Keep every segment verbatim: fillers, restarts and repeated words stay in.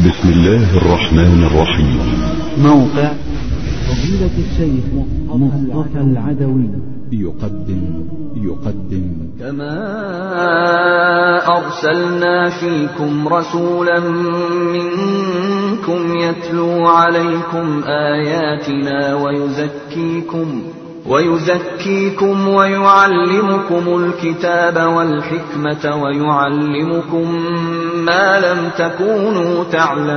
بسم الله الرحمن الرحيم. موقع فضيلة الشيخ مصطفى العدوي يقدم يقدم كما أرسلنا فيكم رسولا منكم يتلو عليكم آياتنا ويزكيكم ويزكيكم ويعلمكم الكتاب والحكمة ويعلمكم ما لم تكونوا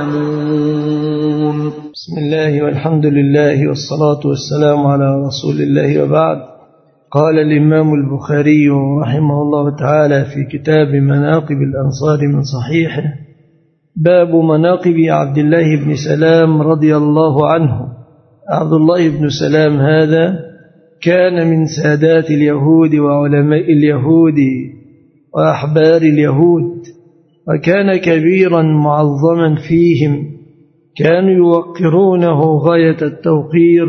تعلمون. بسم الله والحمد لله والصلاة والسلام على رسول الله وبعد. قال الإمام البخاري رحمه الله تعالى في كتاب مناقب الأنصار من صحيحه: باب مناقب عبد الله بن سلام رضي الله عنه. عبد الله بن سلام هذا كان من سادات اليهود وعلماء اليهود وأحبار اليهود، وكان كبيرا معظما فيهم، كانوا يوقرونه غاية التوقير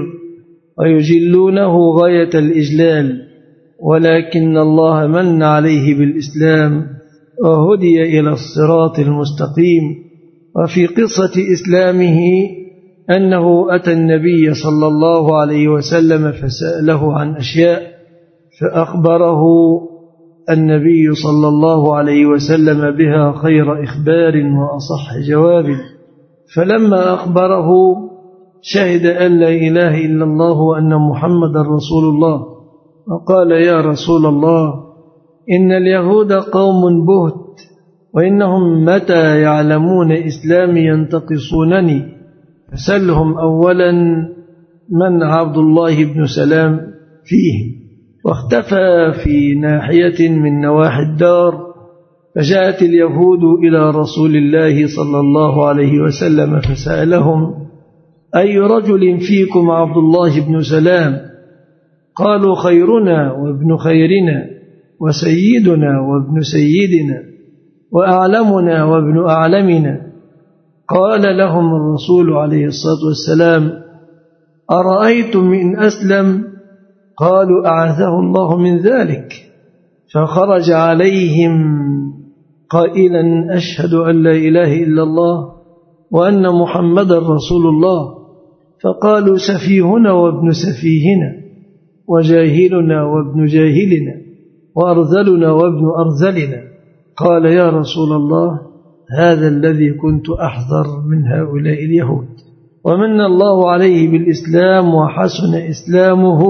ويجلونه غاية الإجلال، ولكن الله من عليه بالإسلام وهدي إلى الصراط المستقيم. وفي قصة إسلامه أنه أتى النبي صلى الله عليه وسلم فسأله عن أشياء، فأخبره النبي صلى الله عليه وسلم بها خير إخبار وأصح جواب. فلما أخبره شهد أن لا إله إلا الله وأن محمد رسول الله، وقال: يا رسول الله، إن اليهود قوم بهت، وإنهم متى يعلمون إسلامي ينتقصونني، فسلهم أولا من عبد الله بن سلام فيه. واختفى في ناحية من نواحي الدار، فجاءت اليهود إلى رسول الله صلى الله عليه وسلم فسألهم: أي رجل فيكم عبد الله بن سلام؟ قالوا: خيرنا وابن خيرنا وسيدنا وابن سيدنا وأعلمنا وابن أعلمنا. قال لهم الرسول عليه الصلاة والسلام: أرأيتم إن أسلم؟ قالوا: أعاذه الله من ذلك. فخرج عليهم قائلا: أشهد أن لا إله إلا الله وأن محمد رسول الله. فقالوا: سفيهنا وابن سفيهنا وجاهلنا وابن جاهلنا وأرذلنا وابن أرذلنا. قال: يا رسول الله، هذا الذي كنت أحذر من هؤلاء اليهود. ومن الله عليه بالإسلام وحسن إسلامه،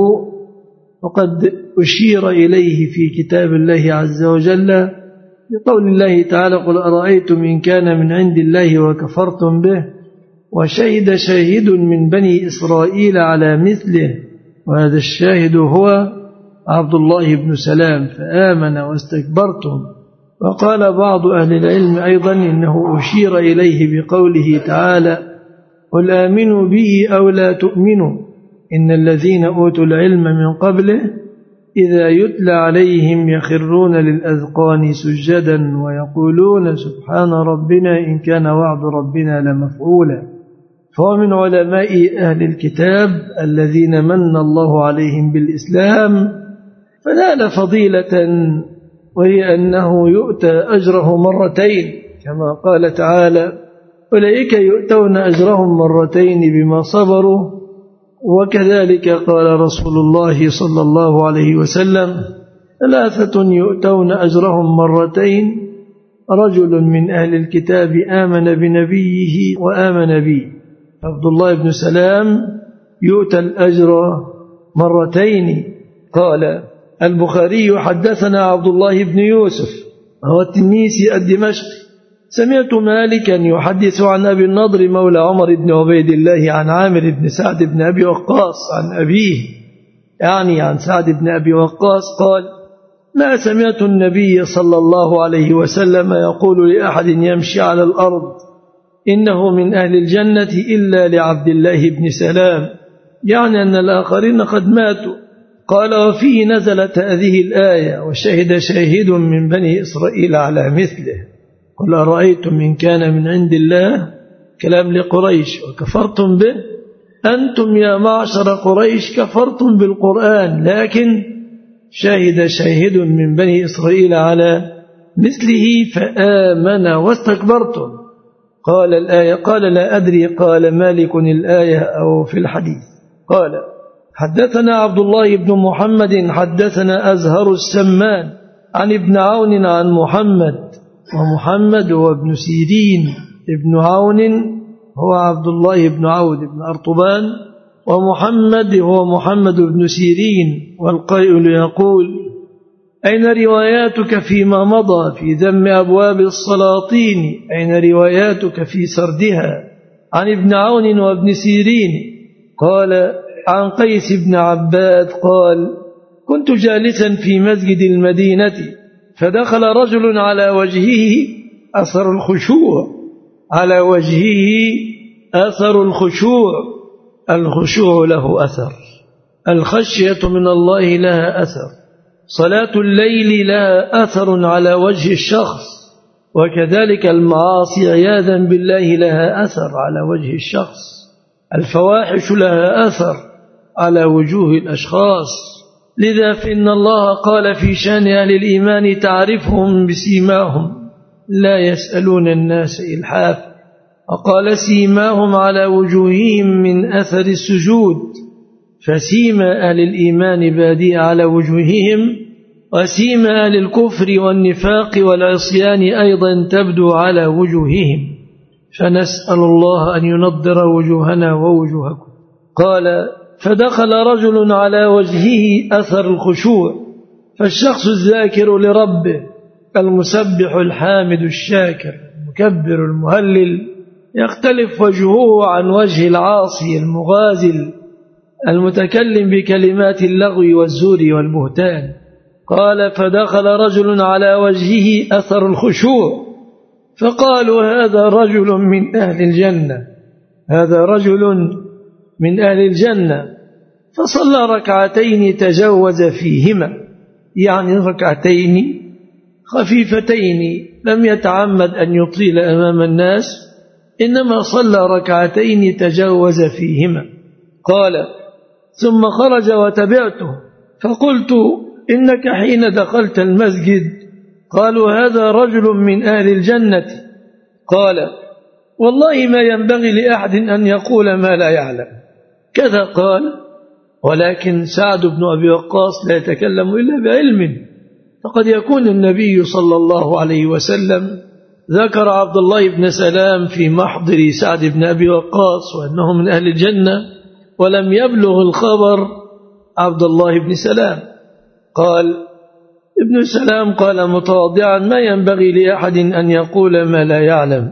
وقد أشير إليه في كتاب الله عز وجل بقول الله تعالى: قل أرأيتم إن كان من عند الله وكفرتم به وشهد شاهد من بني إسرائيل على مثله، وهذا الشاهد هو عبد الله بن سلام، فآمن واستكبرتم. وقال بعض أهل العلم أيضا إنه أشير إليه بقوله تعالى: قل آمنوا به أو لا تؤمنوا، إن الذين أوتوا العلم من قبله إذا يتلى عليهم يخرون للأذقان سجدا ويقولون سبحان ربنا إن كان وعد ربنا لمفعولا. فهو من علماء أهل الكتاب الذين من الله عليهم بالإسلام، فنال فضيلة، وهي أنه يؤتى أجره مرتين، كما قال تعالى: أولئك يؤتون أجرهم مرتين بما صبروا. وكذلك قال رسول الله صلى الله عليه وسلم: ثلاثة يؤتون أجرهم مرتين: رجل من أهل الكتاب آمن بنبيه وآمن بي. عبد الله بن سلام يؤتى الأجر مرتين. قال البخاري: حدثنا عبد الله بن يوسف هو التنيسي الدمشقي، سمعت مالكا يحدث عن أبي النضر مولى عمر بن عبيد الله عن عامر بن سعد بن أبي وقاص عن أبيه، يعني عن سعد بن أبي وقاص، قال: ما سمعت النبي صلى الله عليه وسلم يقول لأحد يمشي على الأرض إنه من أهل الجنة إلا لعبد الله بن سلام، يعني أن الآخرين قد ماتوا. قال: وفيه نزلت هذه الآية: وشهد شاهد من بني إسرائيل على مثله. قل أرأيتم إن كان من عند الله، كلام لقريش، وكفرتم به، أنتم يا معشر قريش كفرتم بالقرآن، لكن شهد شاهد من بني إسرائيل على مثله فآمن واستكبرتم. قال الآية؟ قال لا أدري. قال مالك الآية أو في الحديث؟ قال حدثنا عبد الله بن محمد حدثنا أزهر السمان عن ابن عون عن محمد، ومحمد هو ابن سيرين، ابن عون هو عبد الله بن عود بن أرطبان، ومحمد هو محمد بن سيرين. والقائل يقول أين رواياتك فيما مضى في ذم أبواب السلاطين؟ أين رواياتك في سردها؟ عن ابن عون وابن سيرين. قال عن قيس بن عباد قال كنت جالسا في مسجد المدينة فدخل رجل على وجهه أثر الخشوع، على وجهه أثر الخشوع. الخشوع له أثر، الخشية من الله لها أثر، صلاة الليل لها أثر على وجه الشخص، وكذلك المعاصي عياذا بالله لها أثر على وجه الشخص، الفواحش لها أثر على وجوه الأشخاص. لذا فإن الله قال في شأن أهل الإيمان تعرفهم بسيماهم لا يسألون الناس إلحاف، وقال سيماهم على وجوههم من أثر السجود، فسيما أهل الإيمان بادئ على وجوههم، وسيما أهل الكفر والنفاق والعصيان أيضا تبدو على وجوههم، فنسأل الله أن ينضر وجوهنا ووجوهكم. قال فدخل رجل على وجهه أثر الخشوع، فالشخص الذاكر لربه المسبح الحامد الشاكر المكبر المهلل يختلف وجهه عن وجه العاصي المغازل المتكلم بكلمات اللغو والزور والبهتان. قال فدخل رجل على وجهه أثر الخشوع، فقالوا هذا رجل من أهل الجنة، هذا رجل من أهل الجنة. فصلى ركعتين تجوز فيهما، يعني ركعتين خفيفتين، لم يتعمد أن يطيل أمام الناس، إنما صلى ركعتين تجوز فيهما. قال ثم خرج وتبعته، فقلت إنك حين دخلت المسجد قالوا هذا رجل من أهل الجنة. قال والله ما ينبغي لأحد أن يقول ما لا يعلم كذا. قال ولكن سعد بن أبي وقاص لا يتكلم إلا بعلم، فقد يكون النبي صلى الله عليه وسلم ذكر عبد الله بن سلام في محضر سعد بن أبي وقاص وأنه من أهل الجنة، ولم يبلغ الخبر عبد الله بن سلام. قال ابن سلام قال متواضعا ما ينبغي لأحد أن يقول ما لا يعلم،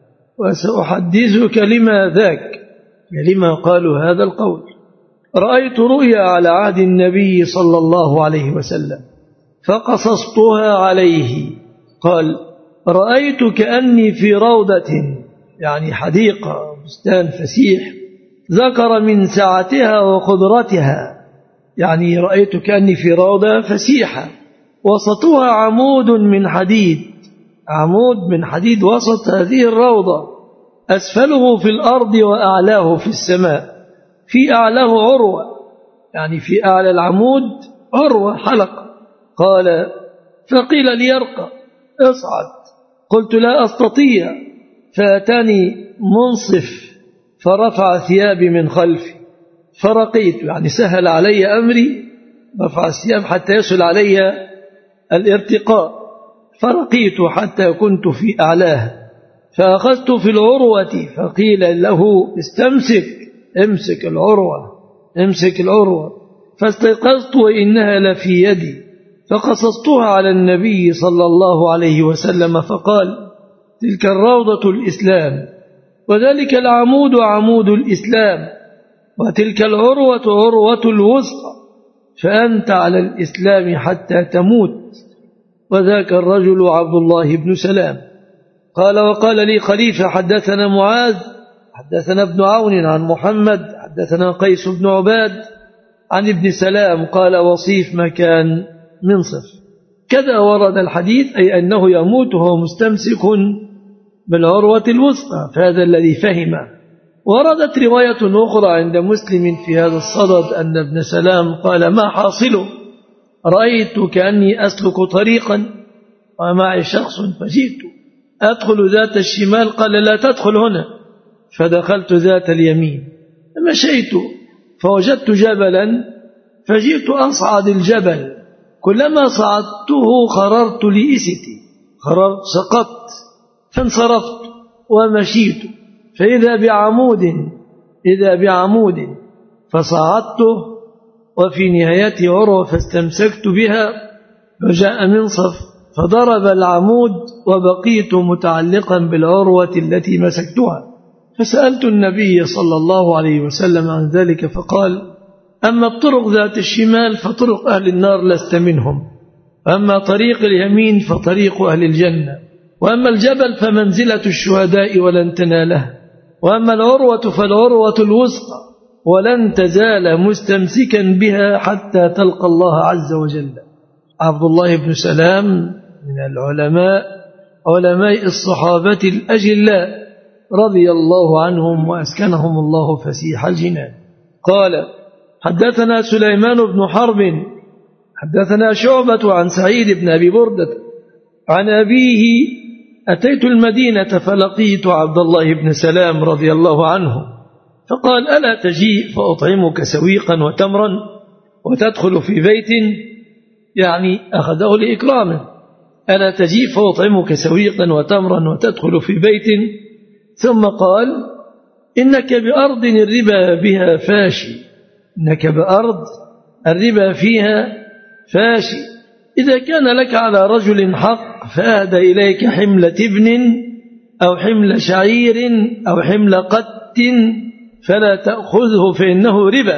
وسأحدثك لما ذاك، لما قالوا هذا القول. رأيت رؤيا على عهد النبي صلى الله عليه وسلم فقصصتها عليه. قال رأيت كأني في روضة، يعني حديقة بستان فسيح، ذكر من سعتها وخضرتها، يعني رأيت كأني في روضة فسيحة وسطها عمود من حديد، عمود من حديد وسط هذه الروضة، أسفله في الأرض وأعلاه في السماء. في أعلاه عروة، يعني في أعلى العمود عروة حلقة. قال فقيل لي ارقى اصعد، قلت لا أستطيع، فأتاني منصف فرفع ثيابي من خلفي فرقيت، يعني سهل علي أمري، رفع الثياب حتى يسهل علي الارتقاء، فرقيت حتى كنت في أعلاه، فأخذت في العروة فقيل له استمسك، امسك العروة، امسك العروة، فاستيقظت وإنها لفي يدي، فقصصتها على النبي صلى الله عليه وسلم، فقال تلك الروضة الإسلام، وذلك العمود عمود الإسلام، وتلك العروة عروة الوسطى، فأنت على الإسلام حتى تموت. وذاك الرجل عبد الله بن سلام. قال وقال لي خليفة حدثنا معاذ حدثنا ابن عون عن محمد حدثنا قيس بن عباد عن ابن سلام قال وصيف مكان منصف. كذا ورد الحديث، أي أنه يموت وهو مستمسك بالعروة الوسطى، فهذا الذي فهمه. وردت رواية أخرى عند مسلم في هذا الصدد أن ابن سلام قال ما حاصله؟ رأيت كأني أسلك طريقا ومعي شخص فجئت أدخل ذات الشمال؟ قال لا تدخل هنا. فدخلت ذات اليمين، مشيت فوجدت جبلا فجئت أصعد الجبل، كلما صعدته خررت لإستي، خررت سقطت فانصرفت ومشيت، فإذا بعمود إذا بعمود فصعدته وفي نهايته عروة فاستمسكت بها، فجاء منصف فضرب العمود وبقيت متعلقا بالعروة التي مسكتها. فسألت النبي صلى الله عليه وسلم عن ذلك فقال: أما الطرق ذات الشمال فطرق أهل النار لست منهم، وأما طريق اليمين فطريق أهل الجنة، وأما الجبل فمنزلة الشهداء ولن تناله، وأما العروة فالعروة الوسطى ولن تزال مستمسكا بها حتى تلقى الله عز وجل. عبد الله بن سلام من العلماء علماء الصحابة الأجلاء رضي الله عنهم وأسكنهم الله فسيح الجنان. قال: حدثنا سليمان بن حرب حدثنا شعبة عن سعيد بن أبي بردة عن أبيه: أتيت المدينة فلقيت عبد الله بن سلام رضي الله عنه فقال: ألا تجيء فأطعمك سويقا وتمرا وتدخل في بيت، يعني أخذه لإكرامه، ألا تجيء فأطعمك سويقا وتمرا وتدخل في بيت. ثم قال: إنك بأرض الربا بها فاشي، إنك بأرض الربا فيها فاشي، إذا كان لك على رجل حق فأهدى إليك حملة ابن أو حمل شعير أو حمل قت فلا تأخذه فإنه ربا.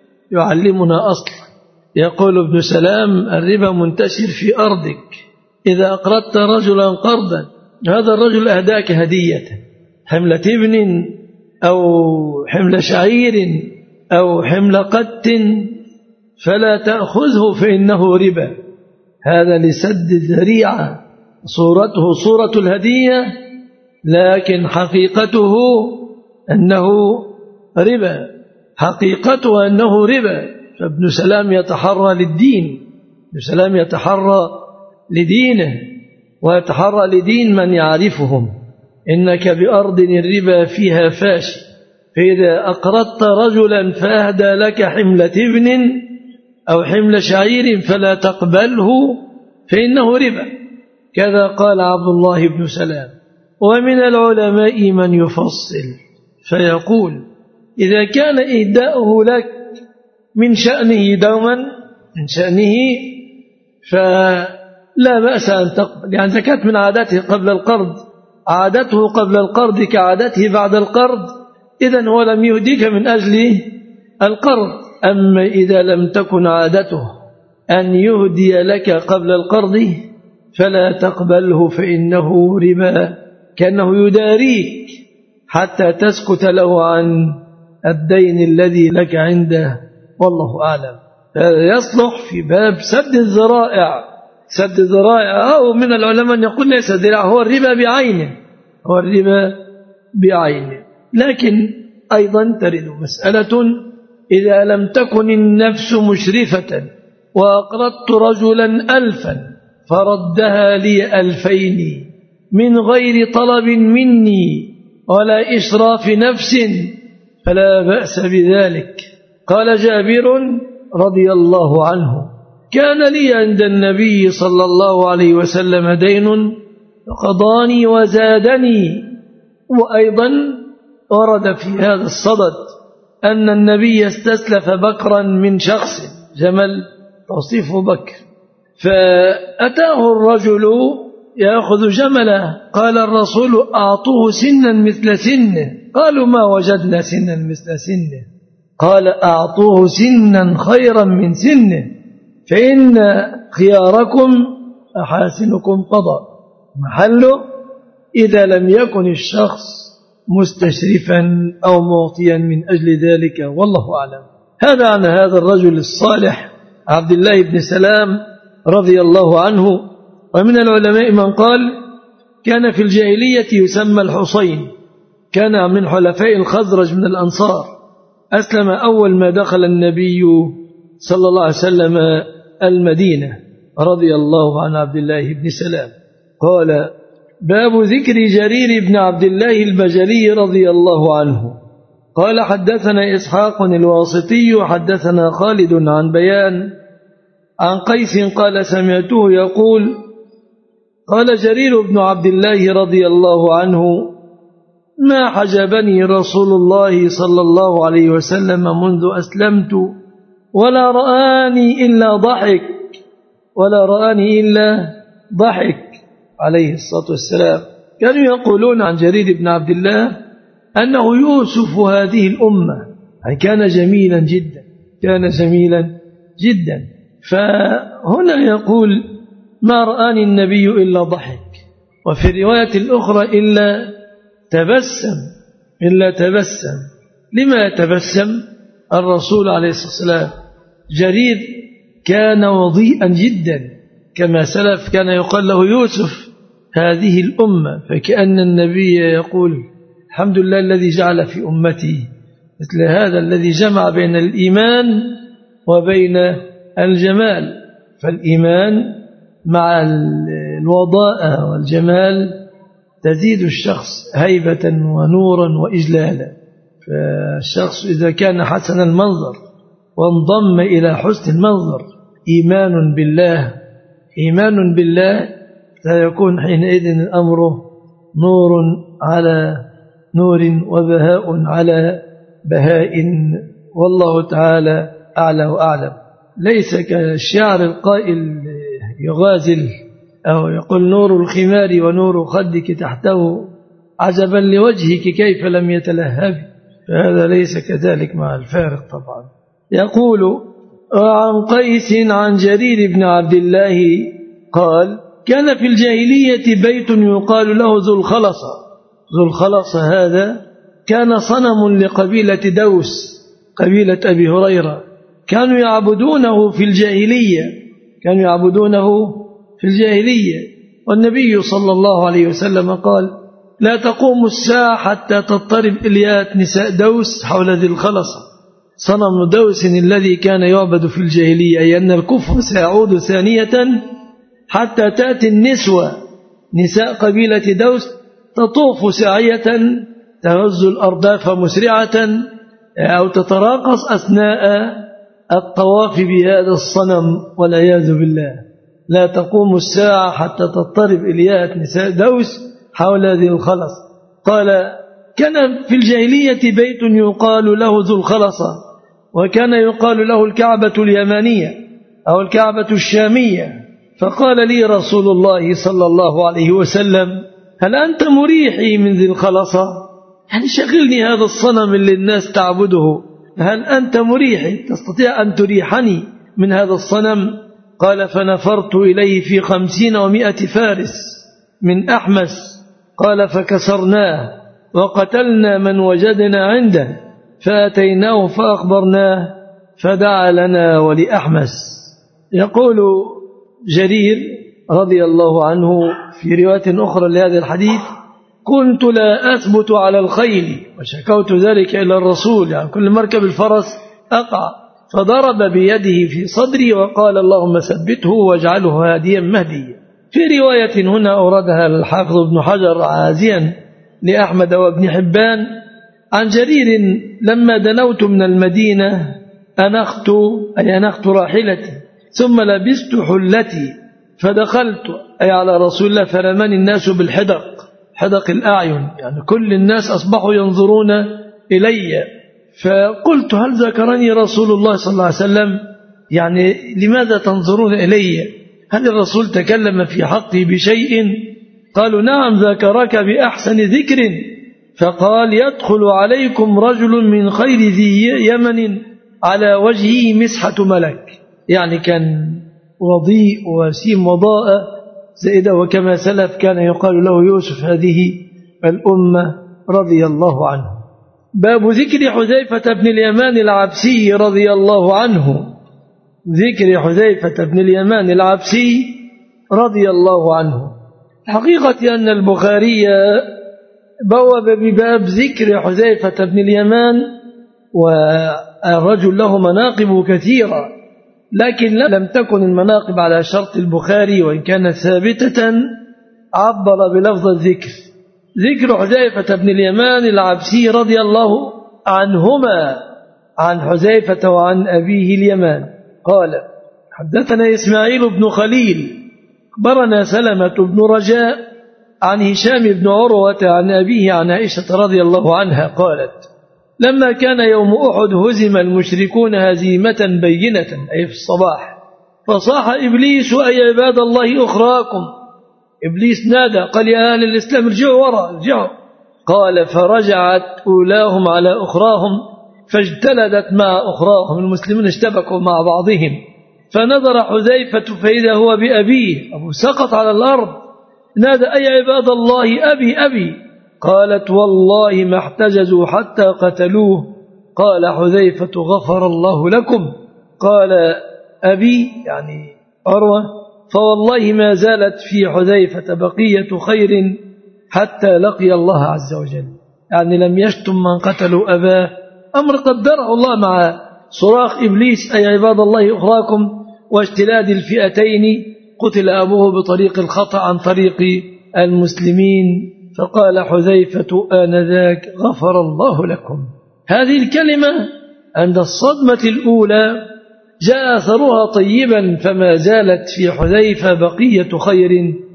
يعلمنا أصل. يقول ابن سلام: الربا منتشر في أرضك، إذا أقرضت رجلا قرضا هذا الرجل أهداك هدية، حملة ابن أو حمل شعير أو حمل قت فلا تأخذه فإنه ربا. هذا لسد الذريعة، صورته صورة الهدية لكن حقيقته أنه ربا، حقيقته أنه ربا. فابن سلام يتحرى للدين، ابن سلام يتحرى لدينه ويتحرى لدين من يعرفهم. إنك بأرض الربا فيها فاشي، فإذا أقرضت رجلا فأهدى لك حملة ابن أو حمل شعير فلا تقبله فإنه ربا. كذا قال عبد الله بن سلام. ومن العلماء من يفصل فيقول: إذا كان إهداؤه لك من شأنه دوما من شأنه فلا بأس أن تقبل، يعني زكاة من عادته قبل القرض، عادته قبل القرض كعادته بعد القرض، إذن هو لم يهديك من أجل القرض. أما إذا لم تكن عادته أن يهدي لك قبل القرض فلا تقبله فإنه ربا، كأنه يداريك حتى تسكت له عن الدين الذي لك عنده، والله أعلم. هذا يصلح في باب سد الذرائع. سد الذرائع أو من العلماء يقول ليس ذراع، هو الربا بعينه، هو الربا بعينه. لكن أيضا ترد مسألة: إذا لم تكن النفس مشرفة وأقرضت رجلا ألفا فردها لي ألفين من غير طلب مني ولا إشراف نفس فلا بأس بذلك. قال جابر رضي الله عنه: كان لي عند النبي صلى الله عليه وسلم دين فقضاني وزادني. وأيضا ورد في هذا الصدد أن النبي استسلف بكرا من شخص، جمل توصيف بكر، فأتاه الرجل يأخذ جمله، قال الرسول: أعطوه سنا مثل سنه. قالوا: ما وجدنا سنا مثل سنه. قال: أعطوه سنا خيرا من سنه، فإن خياركم أحاسنكم قضاء. محله إذا لم يكن الشخص مستشرفا أو معطيا من أجل ذلك، والله أعلم. هذا عن هذا الرجل الصالح عبد الله بن سلام رضي الله عنه. ومن العلماء من قال: كان في الجاهلية يسمى الحصين، كان من حلفاء الخزرج من الأنصار، أسلم أول ما دخل النبي صلى الله عليه وسلم المدينة، رضي الله عن عبد الله بن سلام. قال: باب ذكر جرير بن عبد الله البجلي رضي الله عنه. قال حدثنا إسحاق الواسطي حدثنا خالد عن بيان عن قيس قال سمعته يقول قال جرير بن عبد الله رضي الله عنه ما حجبني رسول الله صلى الله عليه وسلم منذ أسلمت ولا رآني إلا ضحك ولا رآني إلا ضحك عليه الصلاة والسلام. كانوا يقولون عن جرير بن عبد الله أنه يوسف هذه الأمة، يعني كان جميلا جدا كان جميلا جدا. فهنا يقول ما رآني النبي إلا ضحك، وفي الرواية الأخرى إلا تبسم إلا تبسم. لما يتبسم الرسول عليه الصلاة والسلام؟ جرير كان وضيئا جدا كما سلف، كان يقال له يوسف هذه الأمة، فكأن النبي يقول الحمد لله الذي جعل في أمتي مثل هذا الذي جمع بين الإيمان وبين الجمال. فالإيمان مع الوضاء والجمال تزيد الشخص هيبة ونورا وإجلالا. فالشخص إذا كان حسن المنظر وانضم إلى حسن المنظر إيمان بالله إيمان بالله سيكون حينئذ الأمر نور على نور وبهاء على بهاء، والله تعالى أعلى وأعلم. ليس كالشعر القائل يغازل أو يقول نور الخمار ونور خدك تحته عجبا لوجهك كيف لم يتلهب، فهذا ليس كذلك مع الفارق طبعا. يقول عن قيس عن جرير بن عبد الله قال كان في الجاهلية بيت يقال له ذو الخلصة. ذو الخلصة هذا كان صنم لقبيلة دوس قبيلة أبي هريرة، كانوا يعبدونه في الجاهلية كانوا يعبدونه في الجاهلية والنبي صلى الله عليه وسلم قال لا تقوم الساعة حتى تضطرب إليات نساء دوس حول ذي الخلصة. صنم دوس الذي كان يعبد في الجاهلية، أي أن الكفر سيعود ثانية حتى تأتي النسوة نساء قبيلة دوس تطوف ساعية تهز الأرداف مسرعة أو تتراقص أثناء الطواف بهذا الصنم والعياذ بالله. لا تقوم الساعة حتى تضطرب إليات نساء دوس حول ذي الخلص. قال كان في الجاهلية بيت يقال له ذو الخلصة، وكان يقال له الكعبة اليمانية أو الكعبة الشامية. فقال لي رسول الله صلى الله عليه وسلم هل أنت مريحي من ذي الخلصة؟ يعني شغلني هذا الصنم اللي الناس تعبده، هل أنت مريحي تستطيع أن تريحني من هذا الصنم؟ قال فنفرت إليه في خمسين ومائة فارس من أحمس. قال فكسرناه وقتلنا من وجدنا عنده فأتيناه فأخبرناه فدعا لنا ولأحمس. يقول جرير رضي الله عنه في رواية أخرى لهذا الحديث كنت لا أثبت على الخيل وشكوت ذلك إلى الرسول، يعني كل مركب الفرس أقع، فضرب بيده في صدري وقال اللهم ثبته واجعله هاديا مهديا. في رواية هنا أوردها الحافظ ابن حجر عازيا لأحمد وابن حبان عن جرير لما دنوت من المدينة أنخت أي أنخت راحلتي ثم لبست حلتي فدخلت أي على رسول الله فرماني الناس بالحدق حدق الأعين، يعني كل الناس أصبحوا ينظرون إلي. فقلت هل ذكرني رسول الله صلى الله عليه وسلم؟ يعني لماذا تنظرون إلي؟ هل الرسول تكلم في حقي بشيء؟ قالوا نعم ذكرك بأحسن ذكر. فقال يدخل عليكم رجل من خير ذي يمن على وجهه مسحة ملك، يعني كان وضيء وسيم وضاء زائدة، وكما سلف كان يقال له يوسف هذه الأمة رضي الله عنه. باب ذكر حذيفة بن اليمان العبسي رضي الله عنه. ذكر حذيفة بن اليمان العبسي رضي الله عنه. حقيقة أن البخاري بوب بباب ذكر حذيفة بن اليمان، والرجل له مناقب كثيرة، لكن لم تكن المناقب على شرط البخاري وإن كانت ثابتة، عبر بلفظ الذكر، ذكر حذيفة بن اليمان العبسي رضي الله عنهما عن حذيفة وعن أبيه اليمان قال: حدثنا إسماعيل بن خليل أخبرنا سلمة بن رجاء عن هشام بن عروة عن أبيه عن عائشة رضي الله عنها قالت: لما كان يوم أحد هزم المشركون هزيمة بينة أي في الصباح، فصاح إبليس: أي عباد الله أخراكم. إبليس نادى قال: يا أهل الإسلام ارجعوا وراء ارجعوا. قال: فرجعت أولاهم على أخراهم فاجتلدت مع أخراهم، المسلمون اشتبكوا مع بعضهم، فنظر حذيفة فإذا هو بأبيه، أبو سقط على الأرض، نادى: أي عباد الله أبي أبي. قالت: والله ما احتجزوا حتى قتلوه. قال حذيفة: غفر الله لكم. قال أبي يعني عروة: فوالله ما زالت في حذيفة بقية خير حتى لقي الله عز وجل، يعني لم يشتم من قتلوا أباه، أمر قدره الله مع صراخ إبليس: أي عباد الله أخراكم، واجتلاد الفئتين، قتل أبوه بطريق الخطأ عن طريق المسلمين. فقال حذيفة آنذاك: غفر الله لكم. هذه الكلمة عند الصدمة الأولى جاء أثرها طيبا، فما زالت في حذيفة بقية خير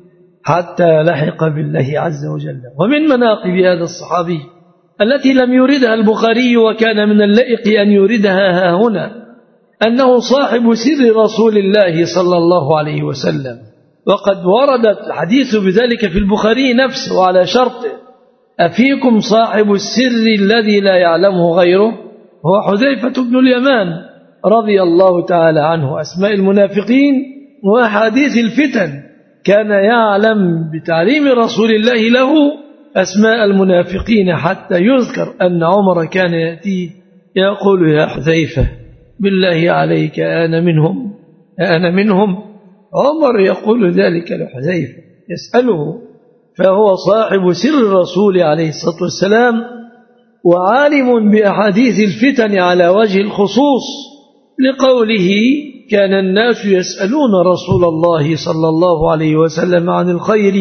حتى لحق بالله عز وجل. ومن مناقب هذا الصحابي التي لم يردها البخاري وكان من اللائق أن يردها ها هنا أنه صاحب سر رسول الله صلى الله عليه وسلم، وقد وردت الحديث بذلك في البخاري نفسه وعلى شرطه: أفيكم صاحب السر الذي لا يعلمه غيره؟ هو حذيفة بن اليمان رضي الله تعالى عنه. أسماء المنافقين وأحاديث الفتن، كان يعلم بتعليم رسول الله له أسماء المنافقين، حتى يذكر أن عمر كان يأتي يقول: يا حذيفة بالله عليك أنا منهم أنا منهم عمر يقول ذلك لحذيفة يسأله، فهو صاحب سر الرسول عليه الصلاة والسلام، وعالم بأحاديث الفتن على وجه الخصوص، لقوله: كان الناس يسألون رسول الله صلى الله عليه وسلم عن الخير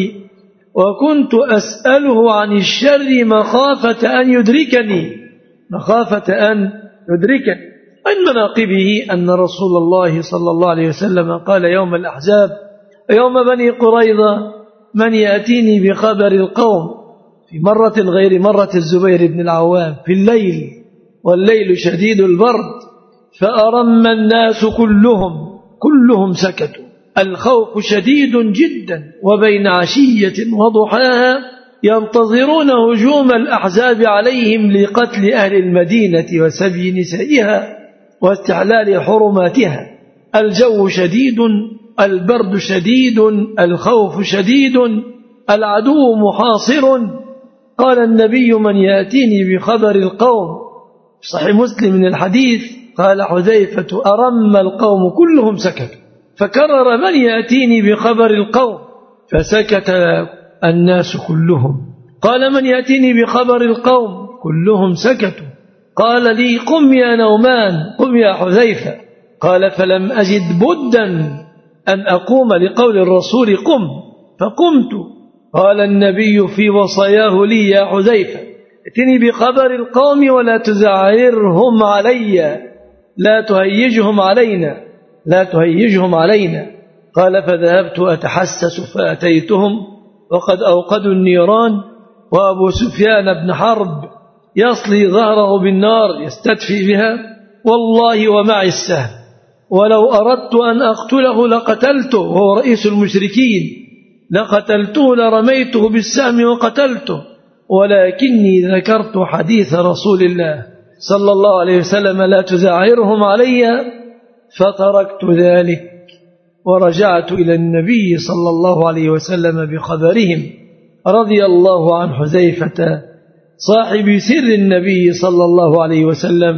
وكنت أسأله عن الشر مخافة أن يدركني مخافة أن يدركني. من مناقبه أن رسول الله صلى الله عليه وسلم قال يوم الأحزاب: يوم بني قريظة: من يأتيني بخبر القوم، في مرة غير مرة الزبير بن العوام، في الليل والليل شديد البرد، فأرم الناس كلهم كلهم سكتوا، الخوف شديد جدا، وبين عشية وضحاها ينتظرون هجوم الأحزاب عليهم لقتل أهل المدينة وسبي نسائها واستحلال حرماتها. الجو شديد، البرد شديد، الخوف شديد، العدو محاصر. قال النبي: من يأتيني بخبر القوم؟ صحيح مسلم من الحديث قال حذيفة: أرم القوم كلهم سكتوا، فكرر: من يأتيني بخبر القوم؟ فسكت الناس كلهم. قال: من يأتيني بخبر القوم؟ كلهم سكتوا. قال لي: قم يا نومان، قم يا حذيفة. قال: فلم أجد بدا أن أقوم لقول الرسول قم، فقمت. قال النبي في وصاياه لي: يا حذيفة ائتني بخبر القوم ولا تزعرهم علي، لا تهيجهم علينا لا تهيجهم علينا. قال: فذهبت أتحسس فأتيتهم وقد أوقدوا النيران، وأبو سفيان بن حرب يصلي ظهره بالنار يستدفئ بها، والله ومعي السهم، ولو أردت أن أقتله لقتلته، وهو رئيس المشركين، لقتلته لرميته بالسهم وقتلته، ولكني ذكرت حديث رسول الله صلى الله عليه وسلم: لا تزعرهم علي، فتركت ذلك ورجعت إلى النبي صلى الله عليه وسلم بخبرهم. رضي الله عن حذيفة صاحب سر النبي صلى الله عليه وسلم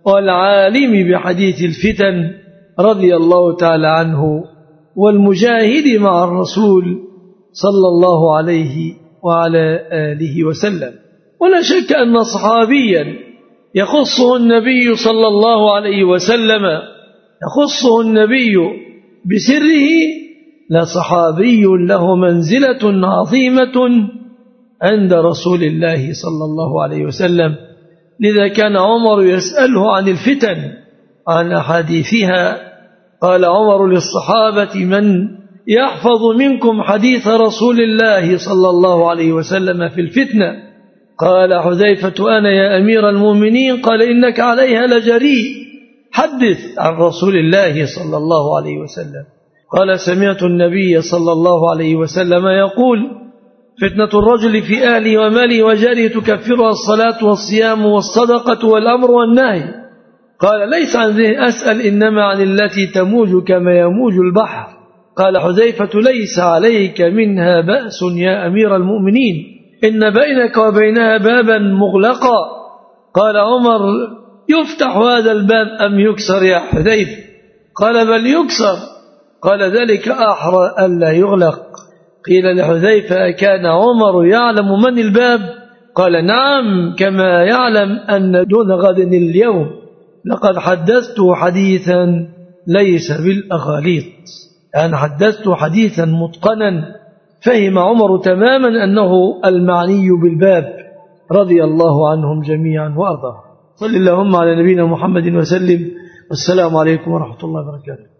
والعالم بحديث الفتن، رضي الله تعالى عنه، والمجاهد مع الرسول صلى الله عليه وعلى آله وسلم. ولا شك أن صحابيا يخصه النبي صلى الله عليه وسلم يخصه النبي بسره لصحابي له منزلة عظيمة عند رسول الله صلى الله عليه وسلم. لذا كان عمر يسأله عن الفتن عن أحاديثها. قال عمر للصحابة: من يحفظ منكم حديث رسول الله صلى الله عليه وسلم في الفتنة؟ قال حذيفة: أنا يا أمير المؤمنين. قال: إنك عليها لجريء، حدث عن رسول الله صلى الله عليه وسلم. قال: سمعت النبي صلى الله عليه وسلم يقول: فتنة الرجل في أهله وماله وجاره تكفرها الصلاة والصيام والصدقة والأمر والنهي. قال: ليس عن ذي أسأل، إنما عن التي تموج كما يموج البحر. قال حذيفة: ليس عليك منها بأس يا أمير المؤمنين، إن بينك وبينها بابا مغلقا. قال عمر: يفتح هذا الباب أم يكسر يا حذيفة؟ قال: بل يكسر. قال: ذلك أحرى ألا يغلق. قيل لحذيفة: كان عمر يعلم من الباب؟ قال: نعم، كما يعلم أن دون غد اليوم لقد حدثت حديثا ليس بالأغاليط، يعني حدثت حديثا متقنا. فهم عمر تماما أنه المعني بالباب، رضي الله عنهم جميعا وأرضاهم. صل اللهم على نبينا محمد وسلم، والسلام عليكم ورحمة الله وبركاته.